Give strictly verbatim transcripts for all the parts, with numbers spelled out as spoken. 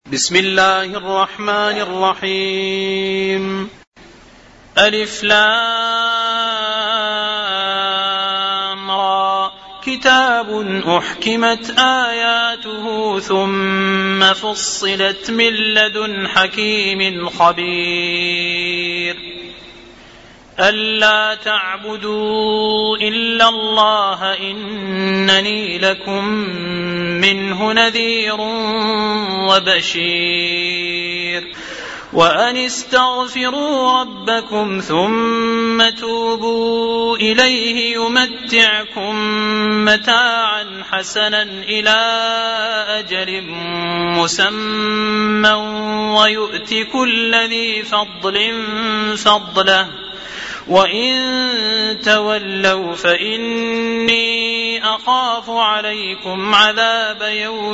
بسم الله الرحمن الرحيم. ألف لام را كتاب أحكمت آياته ثم فصلت من لدن حكيم خبير ألا تعبدوا إلا الله إنني لكم منه نذير وبشير وأن استغفروا ربكم ثم توبوا إليه يمتعكم متاعا حسنا إلى أجل مسمى ويؤت كل ذي فضل فضله وإن تولوا فإني أخاف عليكم عذاب يوم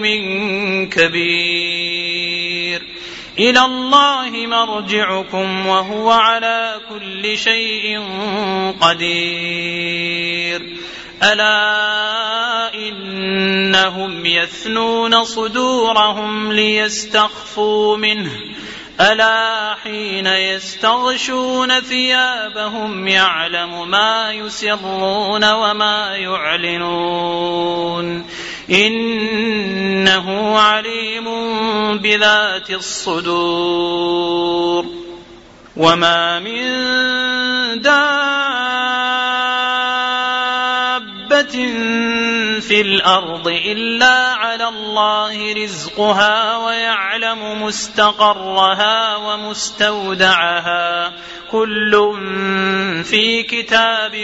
كبير إلى الله مرجعكم وهو على كل شيء قدير ألا إنهم يثنون صدورهم ليستخفوا منه ألا حين يستغشون ثيابهم يعلم ما يسرون وما يعلنون إنه عليم بذات الصدور وما من دابة في الأرض إلا على الله رزقها ويعلم مستقرها ومستودعها كل في كتاب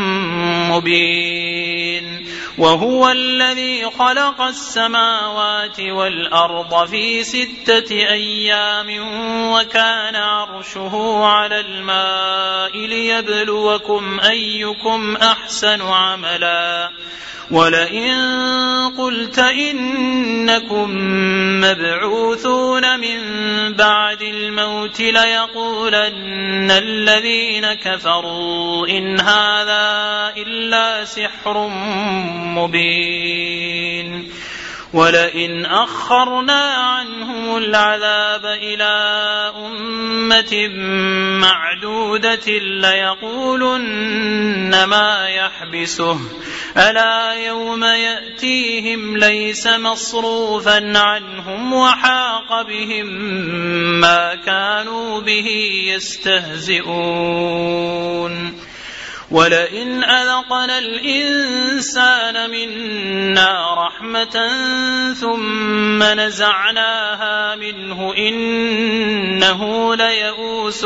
مبين وهو الذي خلق السماوات والأرض في ستة أيام وكان عرشه على الماء ليبلوكم أيكم أحسن عملا ولئن قلت إنكم مبعوثون من بعد الموت ليقولن الذين كفروا إن هذا إلا سحر مبين ولئن أخرنا عنهم العذاب إلى أمة معدودة ليقولن ما يحبسه ألا يوم يأتيهم ليس مصروفا عنهم وحاق بهم ما كانوا به يستهزئون ولئن أذقنا الإنسان منا رحمة ثم نزعناها منه إنه ليئوس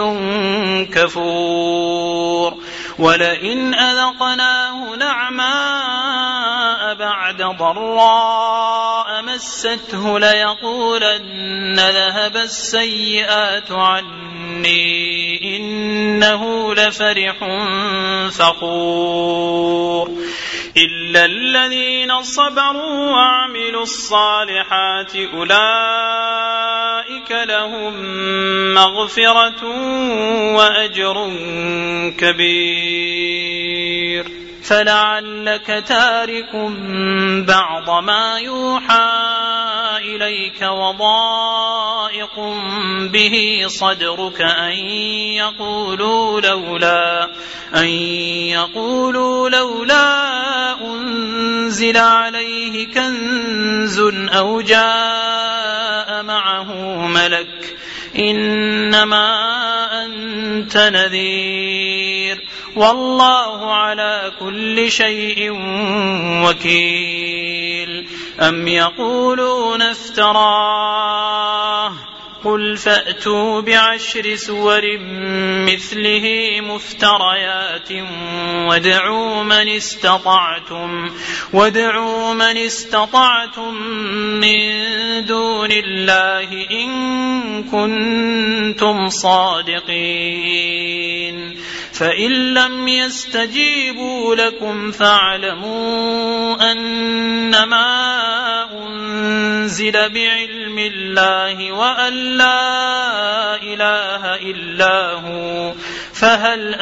كفور ولئن أذقناه نعماء بعد ضراء مسته ليقولن ذهب السيئات عني إنه لفرح فخور إلا الذين صبروا وعملوا الصالحات أولئك لهم مغفرة وأجر كبير فلعلك تارك بعض ما يوحى إليك وضائق به صدرك أن يقولوا لولا أن يقولوا لولا أنزل عليه كنز أو جاء معه ملك إنما أنت نذير والله على كل شيء وكيل أم يقولون افتراه قل فأتوا بعشر سور مثله مفتريات وادعوا من استطعتم وادعوا من استطعتم من دون الله إن كنتم صادقين فإن لم يستجيبوا لكم فاعلموا أنما أنزل بعلم الله وأن لا إله إلا هو فهل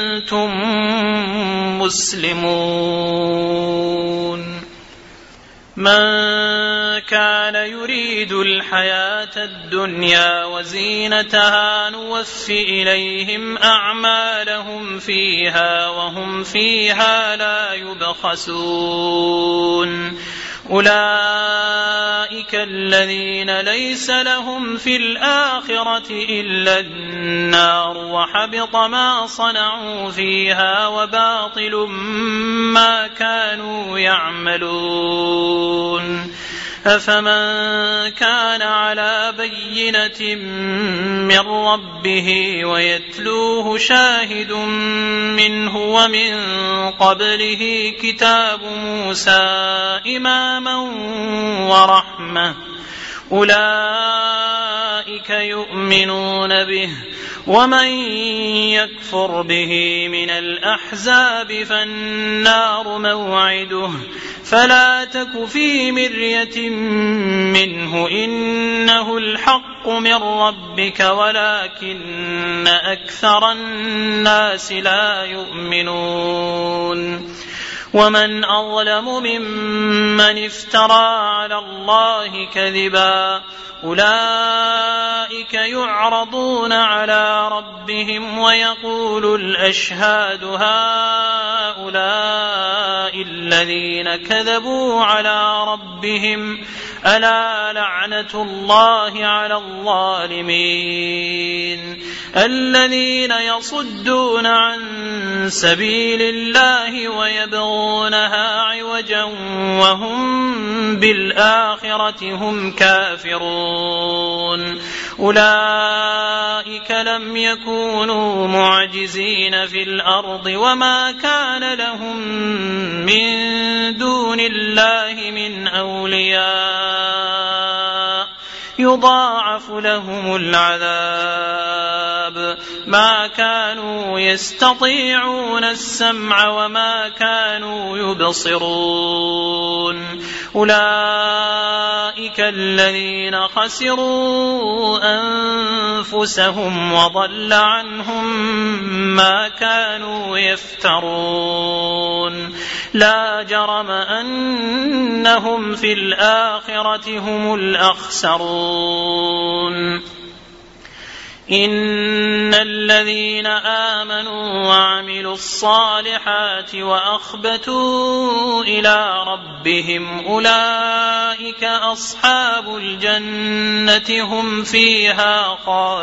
أنتم مسلمون من كان يريد الحياة الدنيا وزينتها نوف إليهم أعمالهم فيها وهم فيها لا يبخسون أولئك الذين ليس لهم في الآخرة إلا النار وحبط ما صنعوا فيها وباطل ما كانوا يعملون أفمن كان على بينة من ربه ويتلوه شاهد منه ومن قبله كتاب موسى إماما ورحمة أولئك يؤمنون به ومن يكفر به من الأحزاب فالنار موعده فلا تك في مرية منه إنه الحق من ربك ولكن أكثر الناس لا يؤمنون ومن أظلم ممن افترى على الله كذبا أولئك يعرضون على ربهم ويقول الأشهاد هؤلاء الذين كذبوا على ربهم ألا لعنة الله على الظالمين الذين يصدون عن سبيل الله ويبغونها عوجا وهم بالآخرة هم كافرون أولئك لم يكونوا معجزين في الأرض وما كان لهم من دون الله من أولياء يضاعف لهم العذاب ما كانوا يستطيعون السمع وما كانوا يبصرون أولئك الذين خسروا أنفسهم وضل عنهم ما كانوا يفترون لا جرم أنهم في الآخرة هم الأخسرون إن الذين آمنوا وعملوا الصالحات وأخبتوا إلى ربهم أولئك أصحاب الجنة هم فيها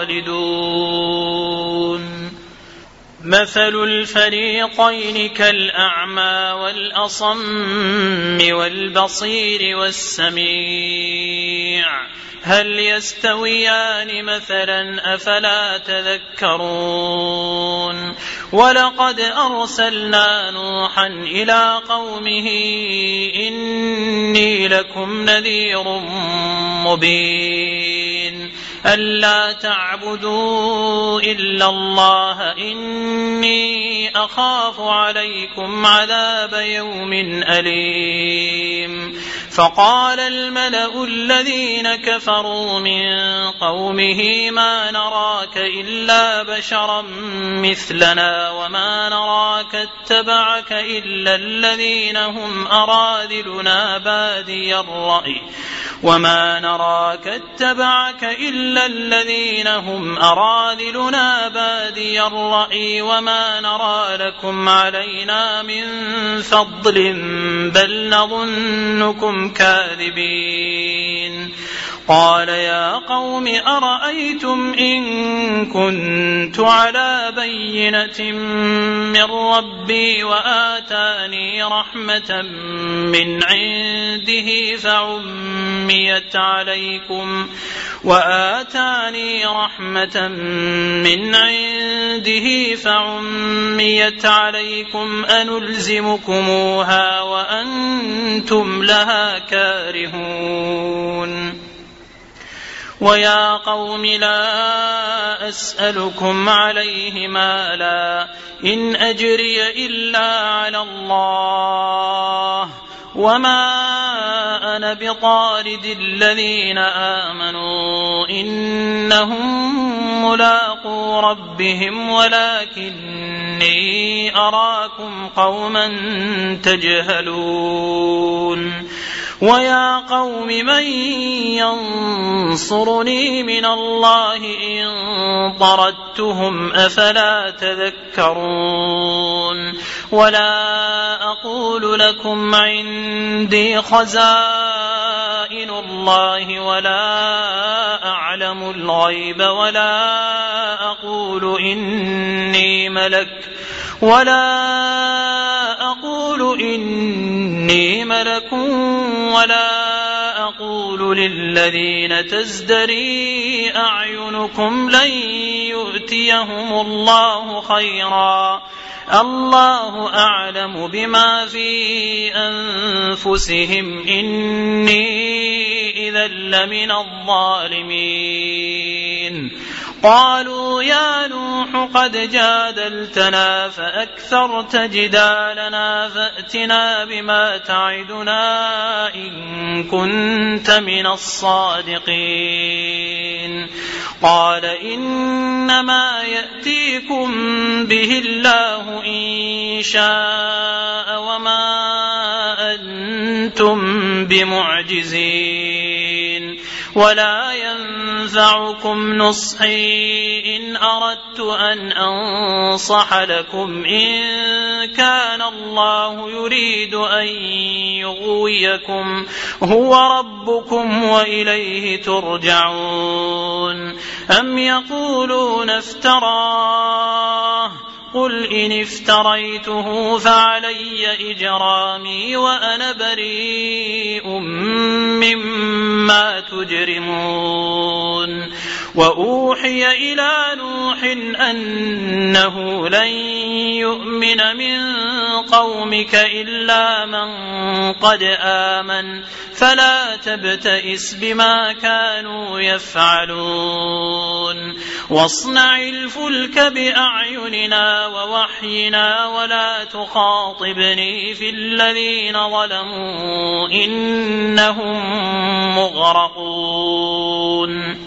خالدون مثل الفريقين كالأعمى والأصم والبصير والسميع هل يستويان مثلا أفلا تذكرون ولقد أرسلنا نوحا إلى قومه إني لكم نذير مبين ألا تعبدوا إلا الله إني أخاف عليكم عذاب يوم أليم فقال الملأ الذين كفروا من قومه ما نراك إلا بشرا مثلنا وما نراك اتبعك إلا الذين هم أراذلنا بادي الرأي وما نراك اتبعك إلا الذين هم أراذلنا بادي الرأي وما نرى لكم علينا من فضل بل نظنكم كاذبين قال يا قوم أرأيتم إن كنت على بينة من ربي وآتاني رحمة من عنده فعميت عليكم وآتاني رحمة من عنده فعميت عليكم أنلزمكموها وأنتم لها كارهون ويا قوم لا أسألكم عليه مالا إن أجري إلا على الله وما أنا بطارد الذين آمنوا إنهم ملاقو ربهم ولكني أراكم قوما تجهلون ويا قوم من ينصرني من الله إن طردتهم أفلا تذكرون ولا أقول لكم عندي خزائن الله ولا أعلم الغيب ولا أقول إني ملك ولا أقول إني ملك ولا أقول للذين تزدري أعينكم لن يؤتيهم الله خيرا الله أعلم بما في أنفسهم إني إذا لمن الظالمين قالوا يا نوح قد جادلتنا فأكثرت جدالنا فأتنا بما تعدنا إن كنت من الصادقين قال إنما يأتيكم به الله إن شاء وما أنتم بمعجزين ولا ينفعكم نصحي إن أردت أن أنصح لكم إن كان الله يريد أن يغويكم هو ربكم وإليه ترجعون أم يقولون افتراه قل إن افتريته فعلي إجرامي وأنا بريء مما تجرمون وأوحي إلى نوح أنه لن يؤمن من قومك إلا من قد آمن فلا تبتئس بما كانوا يفعلون واصنع الفلك بأعيننا ووحينا ولا تخاطبني في الذين ظلموا إنهم مغرقون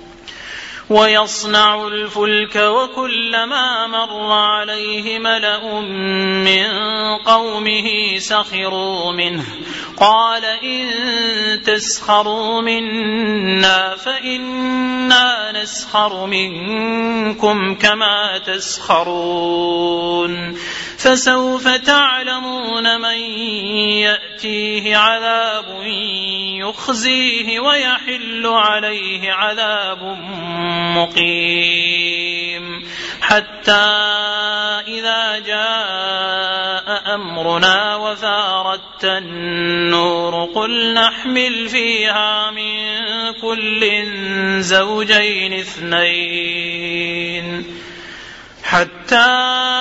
ويصنع الفلك وكلما مر عليه ملأ من قومه سخروا منه قال إن تسخروا منا فإنا نسخر منكم كما تسخرون فسوف تعلمون من يأتيه عذاب يخزيه ويحل عليه عذاب مقيم حتى إذا جاء أمرنا وفارت النور قل نحمل فيها من كل زوجين اثنين حتى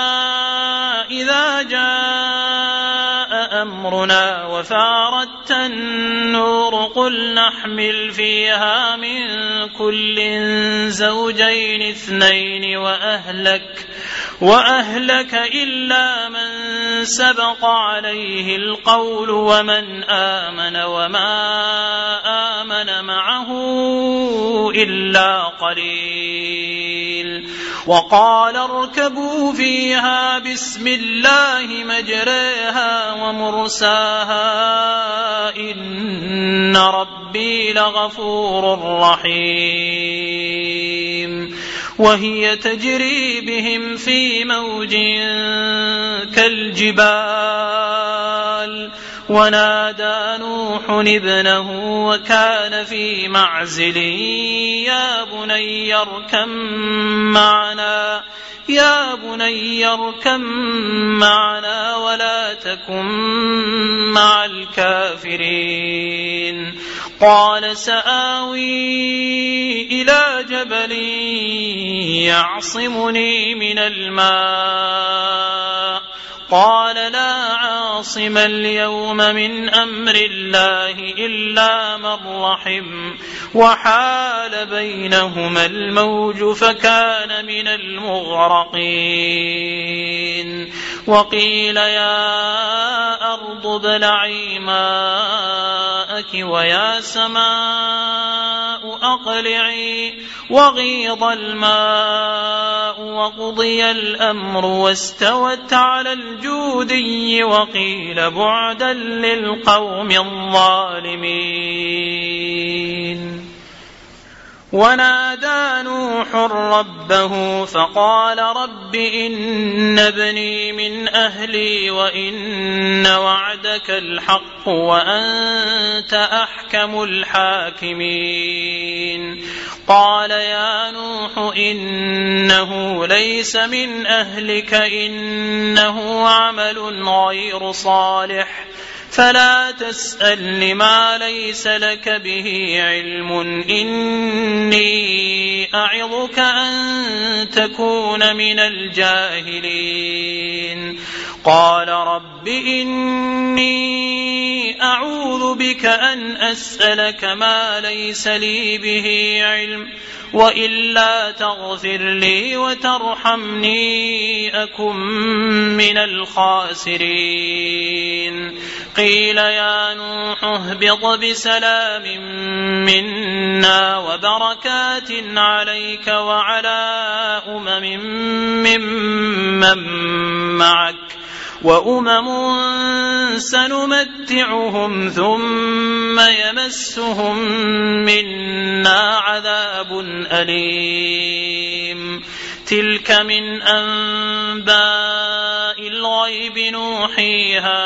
إذا جاء أمرنا وفارت النور قل نحمل فيها من كل زوجين اثنين وأهلك وأهلك إلا من سبق عليه القول ومن آمن وما آمن معه إلا قليل وقال اركبوا فيها بسم الله مجريها ومرساها إن ربي لغفور رحيم وهي تجري بهم في موج كالجبال ونادى نوح ابنه وكان في معزل يا بني اركب معنا يا بني اركب معنا ولا تكن مع الكافرين قال سآوي إلى جبل يعصمني من الماء قال لا عاصم اليوم من أمر الله إلا من رحم وحال بينهما الموج فكان من المغرقين وقيل يا أرض ابلعي ماءك ويا سماء أقلعي وغيض الماء وقضي الأمر واستوت على الجودي وقيل بعدا للقوم الظالمين. ونادى نوح ربه فقال رب إن ابني من أهلي وإن وعدك الحق وأنت أحكم الحاكمين. قال يا نوح إنه ليس من أهلك إنه عمل غير صالح فلا تسألني ما ليس لك به علم إني أعظك أن تكون من الجاهلين. قال رب إني أعوذ بك أن أسألك ما ليس لي به علم وإلا تغفر لي وترحمني أكن من الخاسرين. قيل يا نوح اهبط بسلام منا وبركات عليك وعلى أمم ممن معك وأمم سنمتعهم ثم يمسهم منا عذاب أليم. تلك من أنباء الغيب نوحيها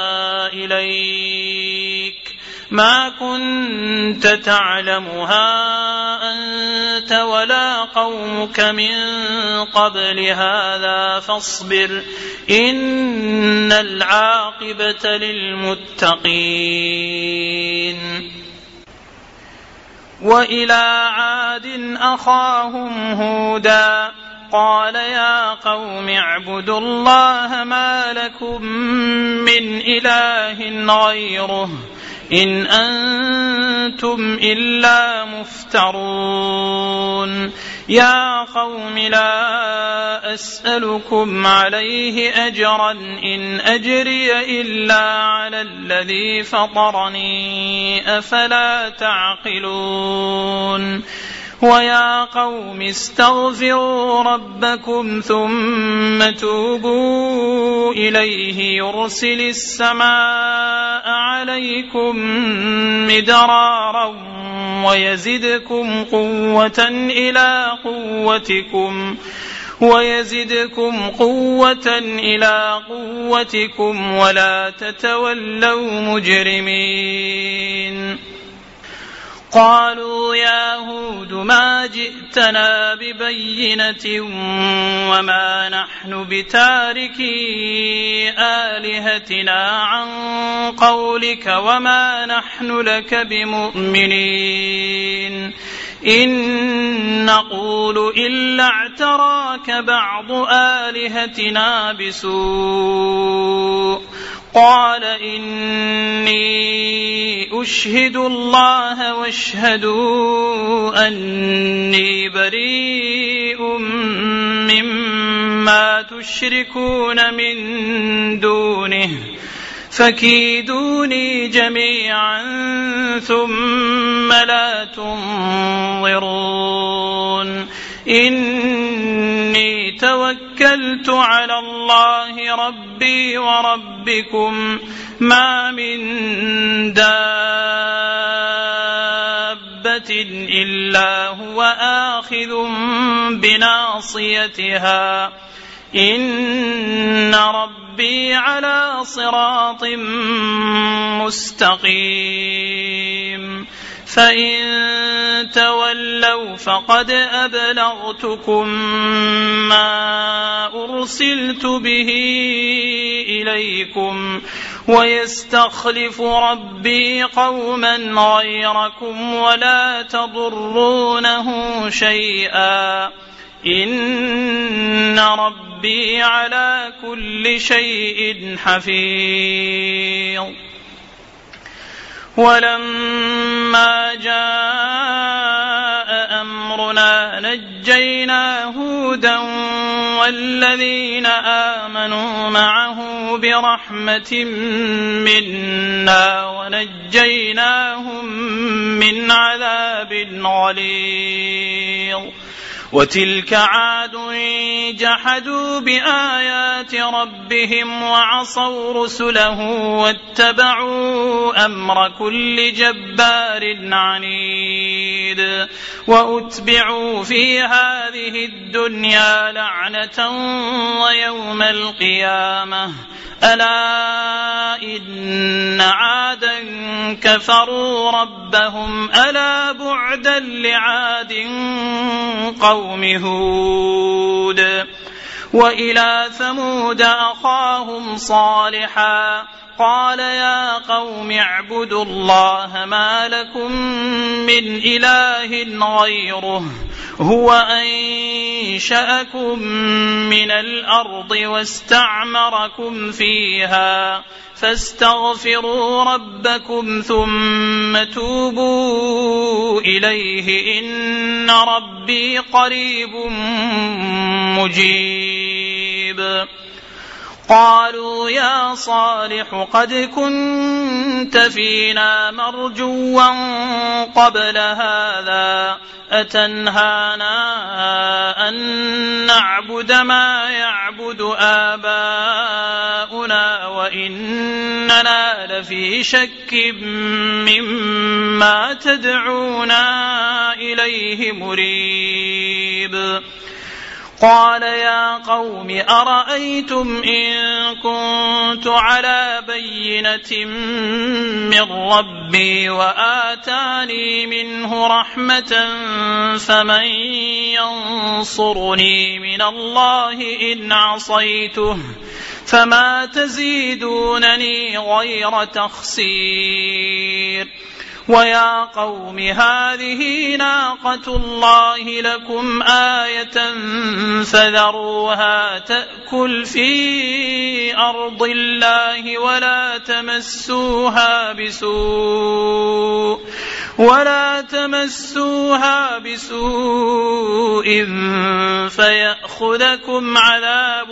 إليك ما كنت تعلمها أنت ولا قومك من قبل هذا فاصبر إن العاقبة للمتقين. وإلى عاد أخاهم هودا قال يا قوم اعبدوا الله ما لكم من إله غيره إن أنتم إلا مفترون. يا قوم لا أسألكم عليه أجرا إن أجري إلا على الذي فطرني أفلا تعقلون. ويا قوم استغفروا ربكم ثم توبوا إليه يرسل السماء عليكم مدرارا ويزدكم قوة إلى قوتكم ويزدكم قوة إلى قوتكم ولا تتولوا مجرمين. قالوا يا هود ما جئتنا ببينة وما نحن بتاركي آلهتنا عن قولك وما نحن لك بمؤمنين إن نقول إلا اعتراك بعض آلهتنا بسوء. قال إني أشهد الله واشهدوا أني بريء مما تشركون من دونه فكيدوني جميعا ثم لا تنظرون. إني توكلت على الله ربي وربكم ما من دابة إلا هو آخذ بناصيتها إن ربي على صراط مستقيم. فإن تولوا فقد أبلغتكم ما أرسلت به إليكم ويستخلف ربي قوما غيركم ولا تضرونه شيئا إن ربي على كل شيء حفيظ. ولما جاء أمرنا نجينا هودا والذين آمنوا معه برحمة منا ونجيناهم من عذاب غليظ. وتلك عاد جحدوا بآيات ربهم وعصوا رسله واتبعوا أمر كل جبار عنيد وأتبعوا في هذه الدنيا لعنة ويوم القيامة ألا إن عادا كفروا ربهم ألا بعدا لعاد قوم هود وإلى ثمود أخاهم صالحا قال يا قوم اعبدوا الله ما لكم من إله غيره هو أنشأكم من الأرض واستعمركم فيها فاستغفروا ربكم ثم توبوا إليه إن ربي قريب مجيب قالوا يا صالح قد كنت فينا مرجوا قبل هذا أتنهانا أن نعبد ما يعبد آباؤنا وإننا لفي شك مما تدعونا إليه مريب قال يا قوم أرأيتم إن كنت على بينة من ربي وآتاني منه رحمة فمن ينصرني من الله إن عصيته فما تزيدونني غير تخسير ويا قوم هذه ناقة الله لكم آية فذروها تأكل في أرض الله ولا تمسوها بسوء ولا تمسوها بسوء فيأخذكم عذاب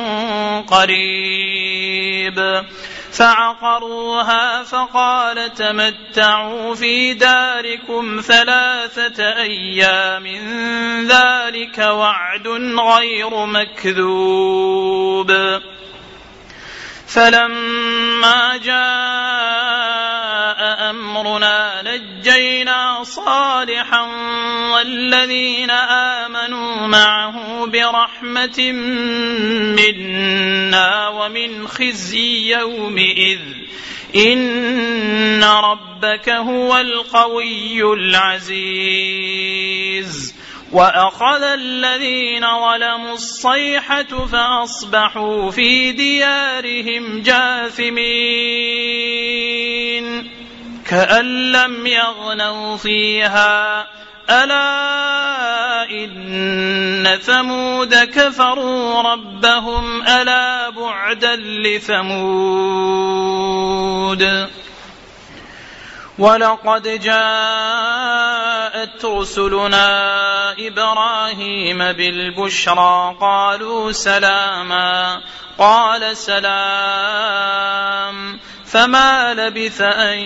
قريب فعقروها فقال تمتعوا في داركم ثلاثة أيام ذلك وعد غير مكذوب فلما جاء أمرنا نجينا صالحا والذين آمنوا معه برحمة منا ومن خزي يومئذ إن ربك هو القوي العزيز وأخذ الذين ظلموا الصيحة فأصبحوا في ديارهم جاثمين كأن لم يغنوا فيها ألا إن ثمود كفروا ربهم ألا بعدا لثمود ولقد جاءت رسلنا إبراهيم بالبشرى قالوا سلاما قال سلام فما لبث أن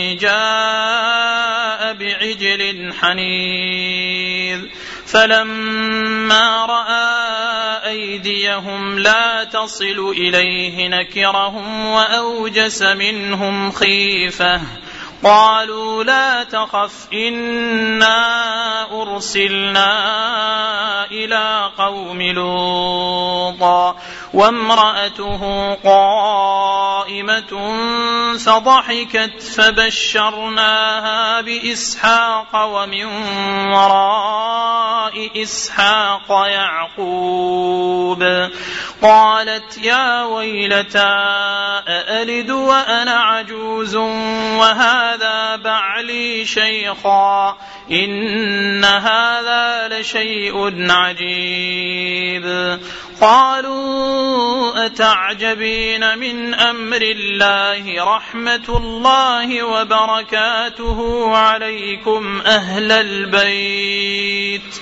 جاء بعجل حنيذ فلما رأى أيديهم لا تصل إليه نكرهم وأوجس منهم خيفة قالوا لا تخف إنا أرسلنا إلى قوم لوط وامرأته قائمة فضحكت فبشرناها بإسحاق ومن وراء إسحاق يعقوب قالت يا ويلتى أألد وأنا عجوز وهذا بعلي شيخا إن هذا لشيء عجيب قالوا أتعجبين من أمر الله رحمة الله وبركاته عليكم أهل البيت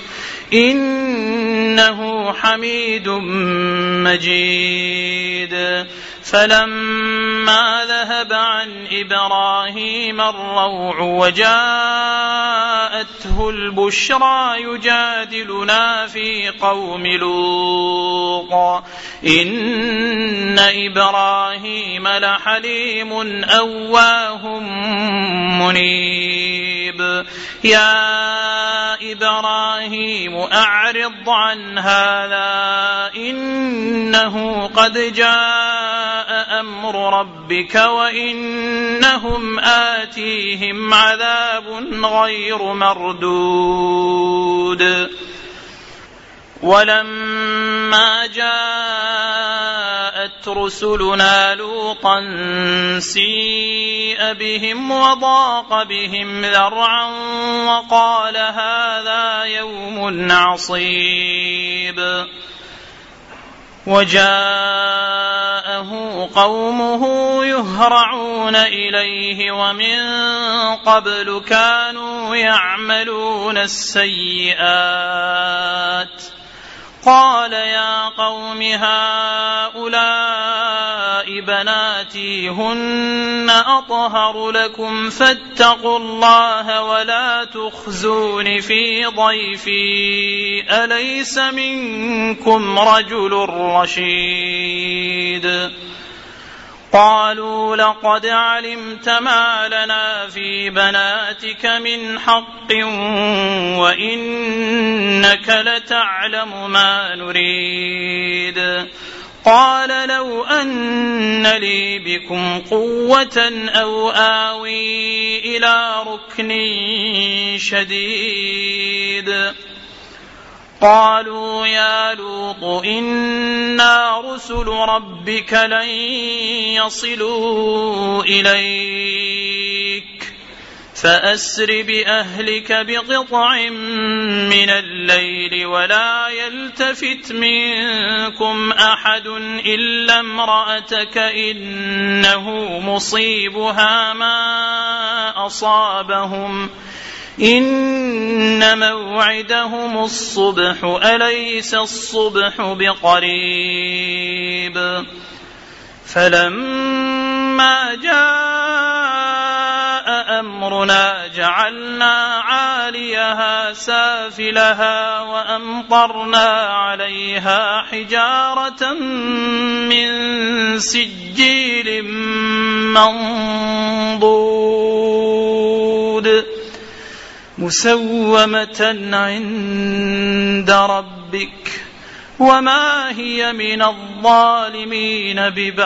إنه حميد مجيد فلما ذهب عن إبراهيم الروع وجاءته البشرى يجادلنا في قوم لوط إن إبراهيم لحليم أواه منيب يا إبراهيم أعرض عن هذا إنه قد جاء أمر ربك وإنهم آتيهم عذاب غير مردود ولما جاءت رسلنا لوطا سيء بهم وضاق بهم ذرعا وقال هذا يوم عصيب وجاءه قومه يهرعون إليه ومن قبل كانوا يعملون السيئات قال يا قوم هؤلاء بناتي هن أطهر لكم فاتقوا الله ولا تخزون في ضيفي أليس منكم رجل رشيد قالوا لقد علمت ما لنا في بناتك من حق وإنك لتعلم ما نريد قال لو أن لي بكم قوة أو آوي إلى ركن شديد قالوا يا لوط إنا رسل ربك لن يصلوا إليك فأسر بأهلك بقطع من الليل ولا يلتفت منكم أحد إلا امرأتك إنه مصيبها ما أصابهم إن موعدهم الصبح أليس الصبح بقريب فلما جاء أمرنا جعلنا عاليها سافلها وأمطرنا عليها حجارة من سجيل منضود مسومة عند ربك وما هي من الظالمين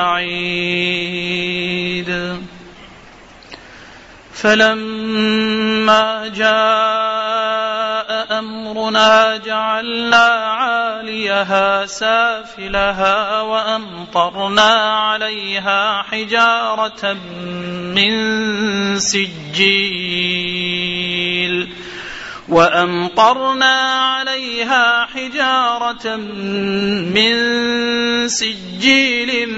ببعيد فلما جاء أمرنا جعلنا عاليها سافلها وأمطرنا عليها حجارة من سجيل وأمطرنا عليها حجارة من سجيل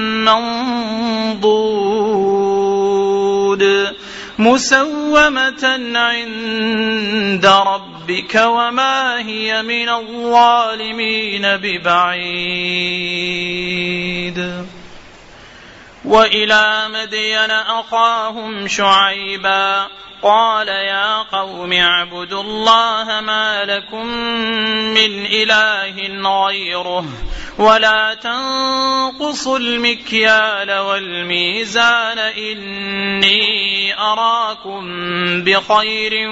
منضود مسومة عند ربك وما هي من الظالمين ببعيد وإلى مدين أخاهم شعيبا قال يا قوم اعبدوا الله ما لكم من إله غيره ولا تنقصوا المكيال والميزان إني أراكم بخير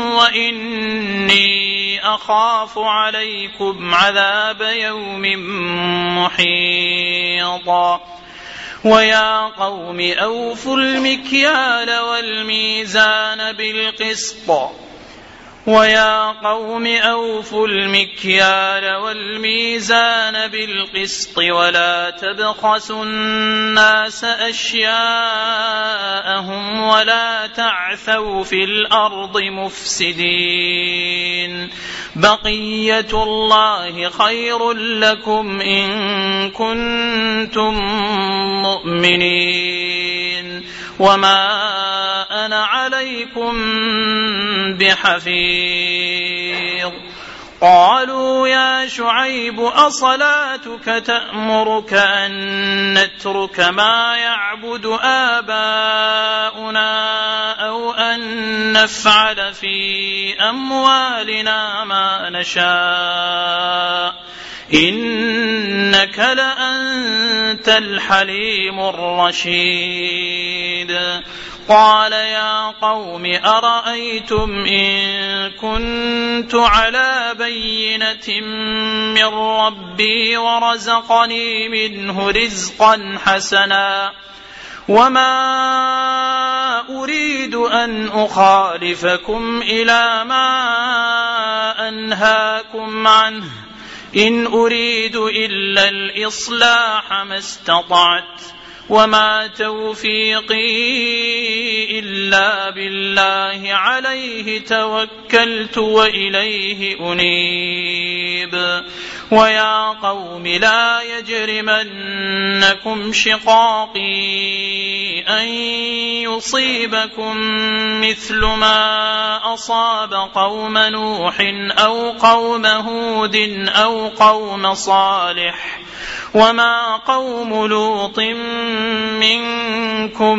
وإني أخاف عليكم عذاب يوم محيط ويا قوم أوفوا المكيال والميزان بالقسط ويا قوم أوفوا المكيال والميزان بالقسط ولا تبخسوا الناس أشياءهم ولا تعثوا في الأرض مفسدين بقية الله خير لكم إن كنتم مؤمنين وما أنا عليكم بحفيظ قالوا يا شعيب أصلاتك تأمرك أن نترك ما يعبد آباؤنا أو أن نفعل في أموالنا ما نشاء إنك لأنت الحليم الرشيد. قال يا قوم أرأيتم إن كنت على بينة من ربي ورزقني منه رزقا حسنا وما أريد أن أخالفكم إلى ما أنهاكم عنه إن أريد إلا الإصلاح ما استطعت وما توفيقي إلا بالله عليه توكلت وإليه أنيب. ويا قوم لا يجرمنكم شقاقي أن يصيبكم مثل ما أصاب قوم نوح أو قوم هود أو قوم صالح وما قوم لوط منكم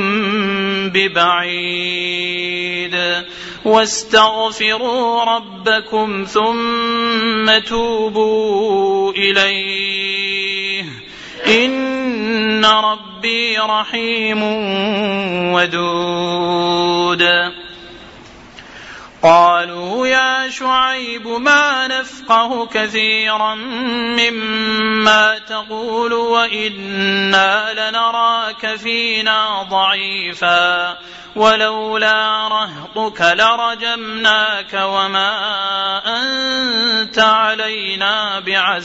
ببعيد واستغفروا ربكم ثم توبوا إليه إن ربي رحيم ودود. قالوا يا شعيب ما نفقه كثيرا مما تقول وإنا لنراك فينا ضعيفا ولولا رهطك لرجمناك وما أنت علينا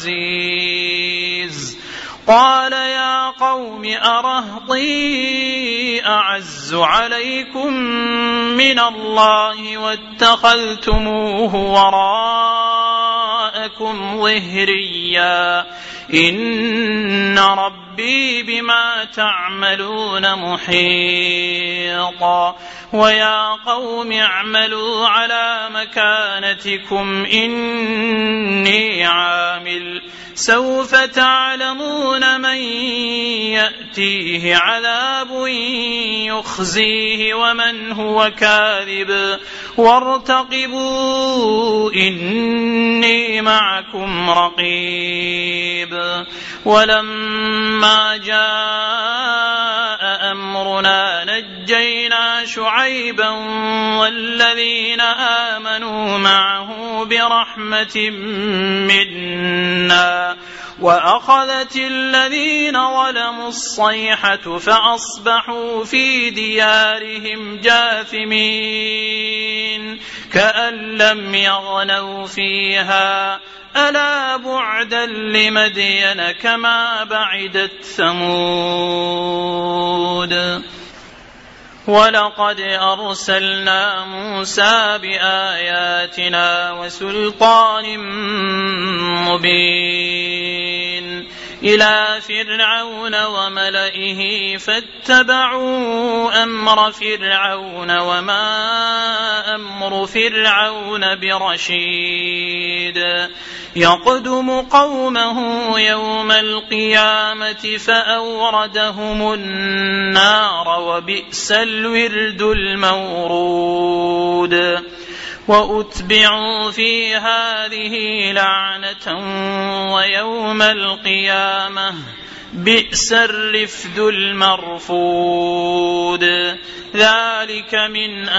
بعزيز. قال يا قوم أرهطي أعز عليكم من الله واتخذتموه وراءكم ظهريا إن ربي بما تعملون محيط. ويا قوم اعملوا على مكانتكم إني عامل سوف تعلمون من يأتيه عذاب يخزيه ومن هو كاذب وارتقبوا إني معكم رقيب. ولما جاء أمرنا نجينا شعيبا والذين آمنوا معه برحمة منا وأخذت الذين ظلموا الصيحة فأصبحوا في ديارهم جاثمين كأن لم يغنوا فيها ألا بعدا لمدين كما بعدت ثمود. ولقد أرسلنا موسى بآياتنا وسلطان مبين إلى فرعون وملئه فاتبعوا أمر فرعون وما أمر فرعون برشيد. يقدم قومه يوم القيامة فأوردهم النار وبئس الورد المورود. وأتبعوا في هذه لعنة ويوم القيامة بئس الرفد المرفود. ذلك من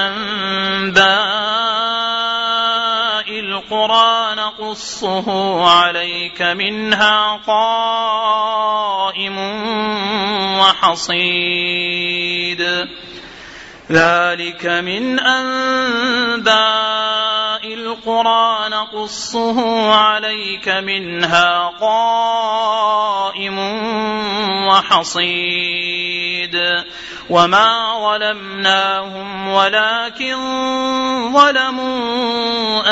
أنباء القرى نقصه عليك منها قائم وحصيد. ذلك من أنباء القرى نقصه عليك منها قائم وحصيد. وما ظلمناهم ولكن ظلموا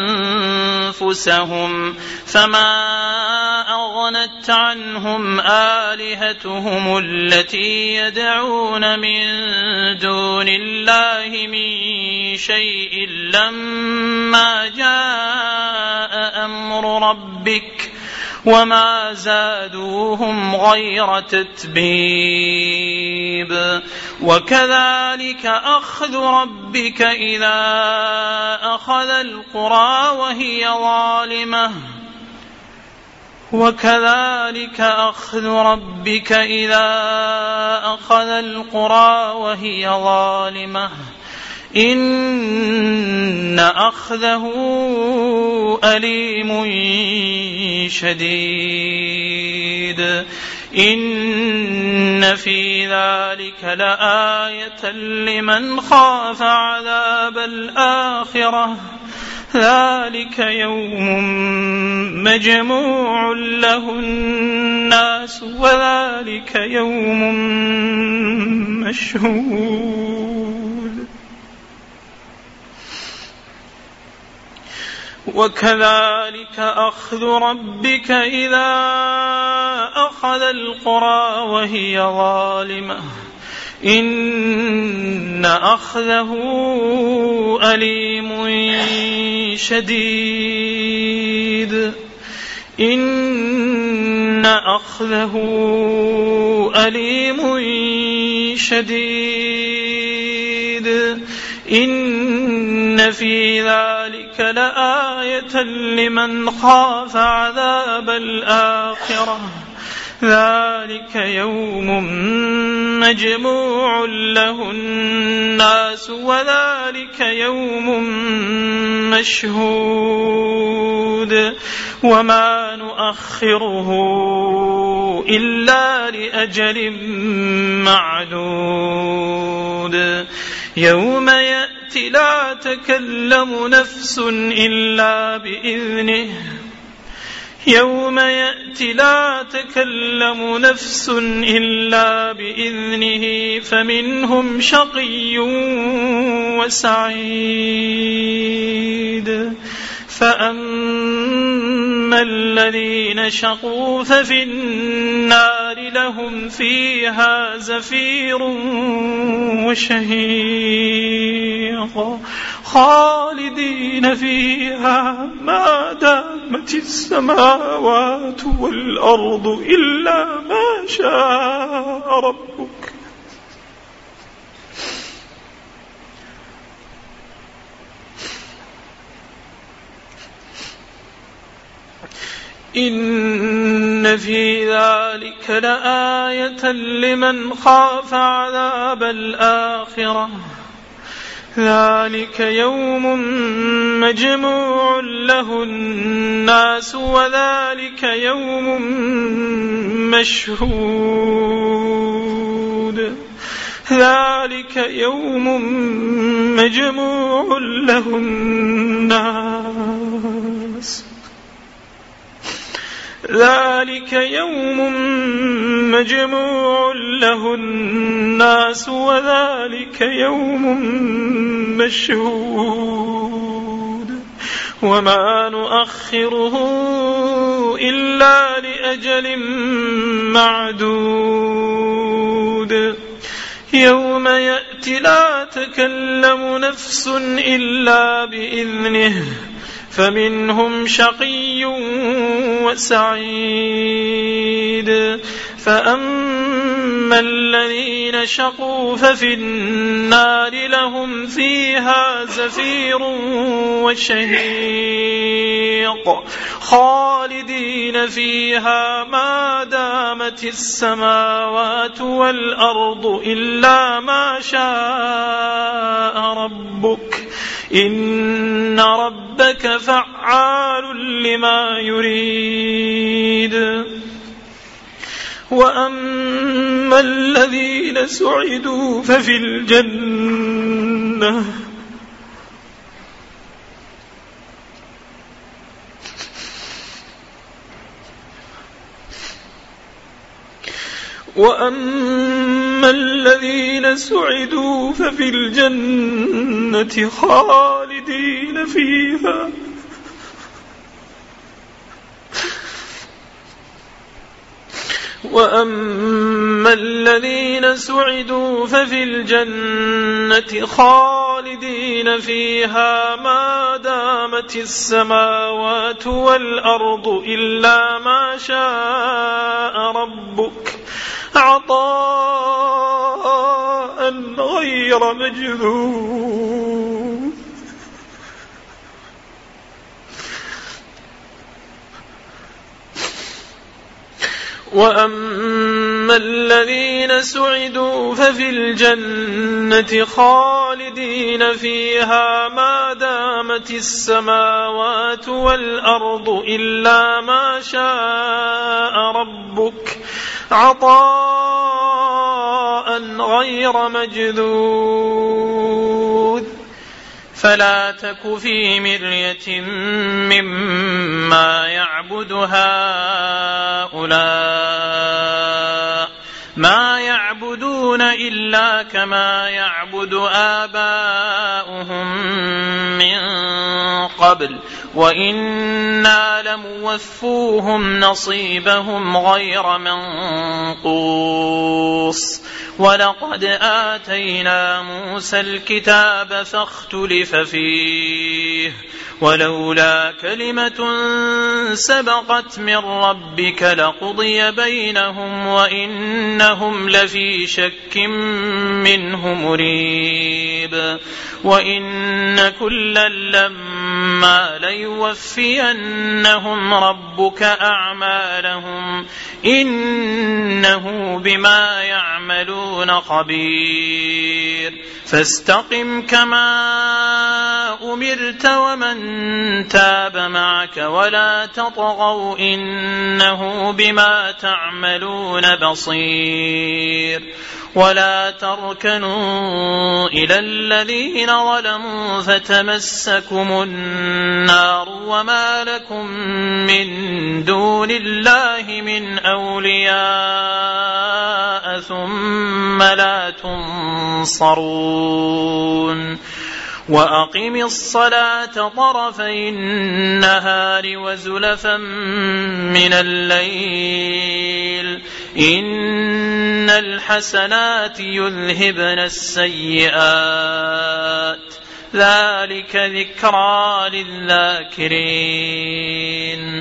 أنفسهم فما أغنت عنهم آلهتهم التي يدعون من دون الله من شيء لما جاء أمر ربك وما زادوهم غير تتبيب وكذلك أخذ ربك إذا أخذ القرى وهي ظالمة وكذلك أخذ ربك إذا أخذ القرى وهي ظالمة إن أخذه أليم شديد إن في ذلك لآية لمن خاف عذاب الآخرة ذلك يوم مجموع له الناس وذلك يوم مشهود وكذلك أخذ ربك إذا أخذ القرى وهي ظالمة إن أخذه أليم شديد إن أخذه أليم شديد إن في ذلك لآية لمن خاف عذاب الآخرة ذلك يوم مجموع له الناس وذلك يوم مشهود وما نؤخره إلا لأجل معدود يوم يأتي لا تكلم نفس إلا بإذنه يوم يأتي لا تكلم نفس إلا بإذنه فمنهم شقي وسعيد فأما الذين شقوا ففي النار لهم فيها زفير وشهيق خالدين فيها ما دامت السماوات والأرض إلا ما شاء ربك إن في ذلك لآية لمن خاف عذاب الآخرة ذلك يوم مجموع له الناس وذلك يوم مشهود ذلك يوم مجموع له الناس ذلك يوم مجموع له الناس وذلك يوم مشهود وما نؤخره إلا لأجل معدود يوم يأتي لا تكلم نفس إلا بإذنه فمنهم شقي وسعيد فأما الذين شقوا ففي النار لهم فيها زفير وشهيق خالدين فيها ما دامت السماوات والأرض إلا ما شاء ربك إن ربك فعال لما يريد وأما الذين سعدوا ففي الجنة وأما الذين سعدوا ففي الجنة خالدين فيها وأما الذين سعدوا ففي الجنة خالدين فيها ما دامت السماوات والأرض إلا ما شاء ربك عطاء غير مجذوذ. وأما الذين سعدوا ففي الجنة خالدين فيها ما دامت السماوات والأرض إلا ما شاء ربك عطاء غير مجذوذ. فلا تك في مرية مما يعبد هؤلاء ما يعبدون إلا كما يعبد آباؤهم من قبل وإنا لموفوهم نصيبهم غير منقوص. ولقد آتينا موسى الكتاب فاختلف فيه ولولا كلمة سبقت من ربك لقضي بينهم وإنهم لفي شك منه مريب. وإن كلا لما ليوفينهم ربك أعمالهم إنه بما يعملون خبير. فاستقم كما أمرت ومن تاب معك ولا تطغوا إنه بما تعملون بصير. ولا تركنوا إلى الذين ظلموا فتمسكم النار وما لكم من دون الله من أولياء ثم لا تنصرون. وأقم الصلاة طرفي النهار وزلفا من الليل إن الحسنات يذهبن السيئات ذلك ذكرى للذاكرين.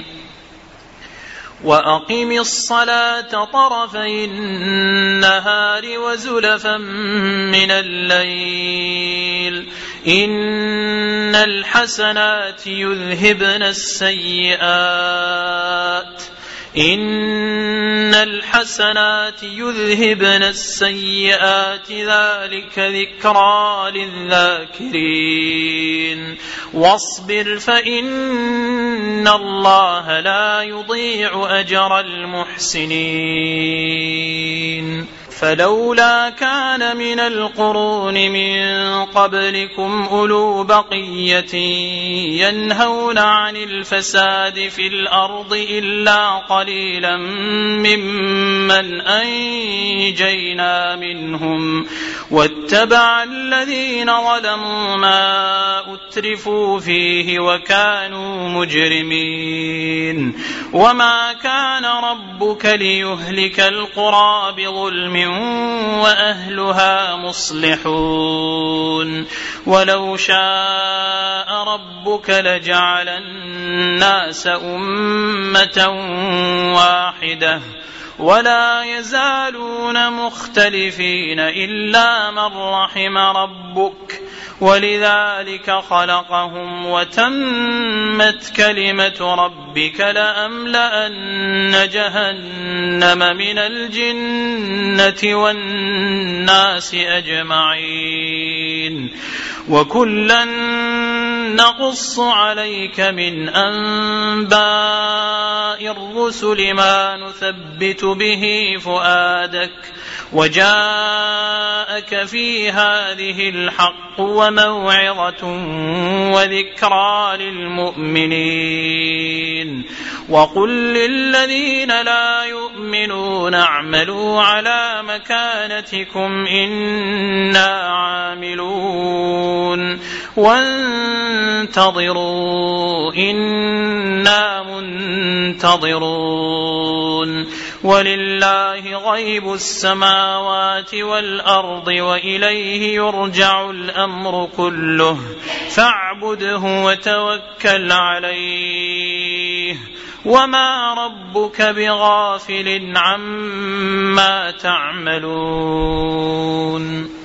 وأقم الصلاة طرفي النهار وزلفا من الليل إن الحسنات يذهبن السيئات إن الحسنات يذهبن السيئات ذلك ذكرى للذاكرين. واصبر فإن الله لا يضيع أجر المحسنين. فلولا كان من القرون من قبلكم أولو بقية ينهون عن الفساد في الأرض إلا قليلا ممن أنجينا منهم واتبع الذين ظلموا ما أترفوا فيه وكانوا مجرمين. وما كان ربك ليهلك القرى بظلم وأهلها مصلحون. ولو شاء ربك لجعل الناس أمة واحدة ولا يزالون مختلفين إلا من رحم ربك ولذلك خلقهم وتمت كلمة ربك لأملأن جهنم من الجنة والناس أجمعين. وكلا نقص عليك من أنباء الرسل ما نثبت به فؤادك وجاءك في هذه الحق وموعظة وذكرى للمؤمنين. وقل للذين لا يؤمنون اعملوا على مكانتكم إنا عاملون وانتظروا إنا منتظرون. ولله غيب السماوات والأرض وإليه يرجع الأمر كله فاعبدوا فاعبده وتوكل عليه وما ربك بغافل عما تعملون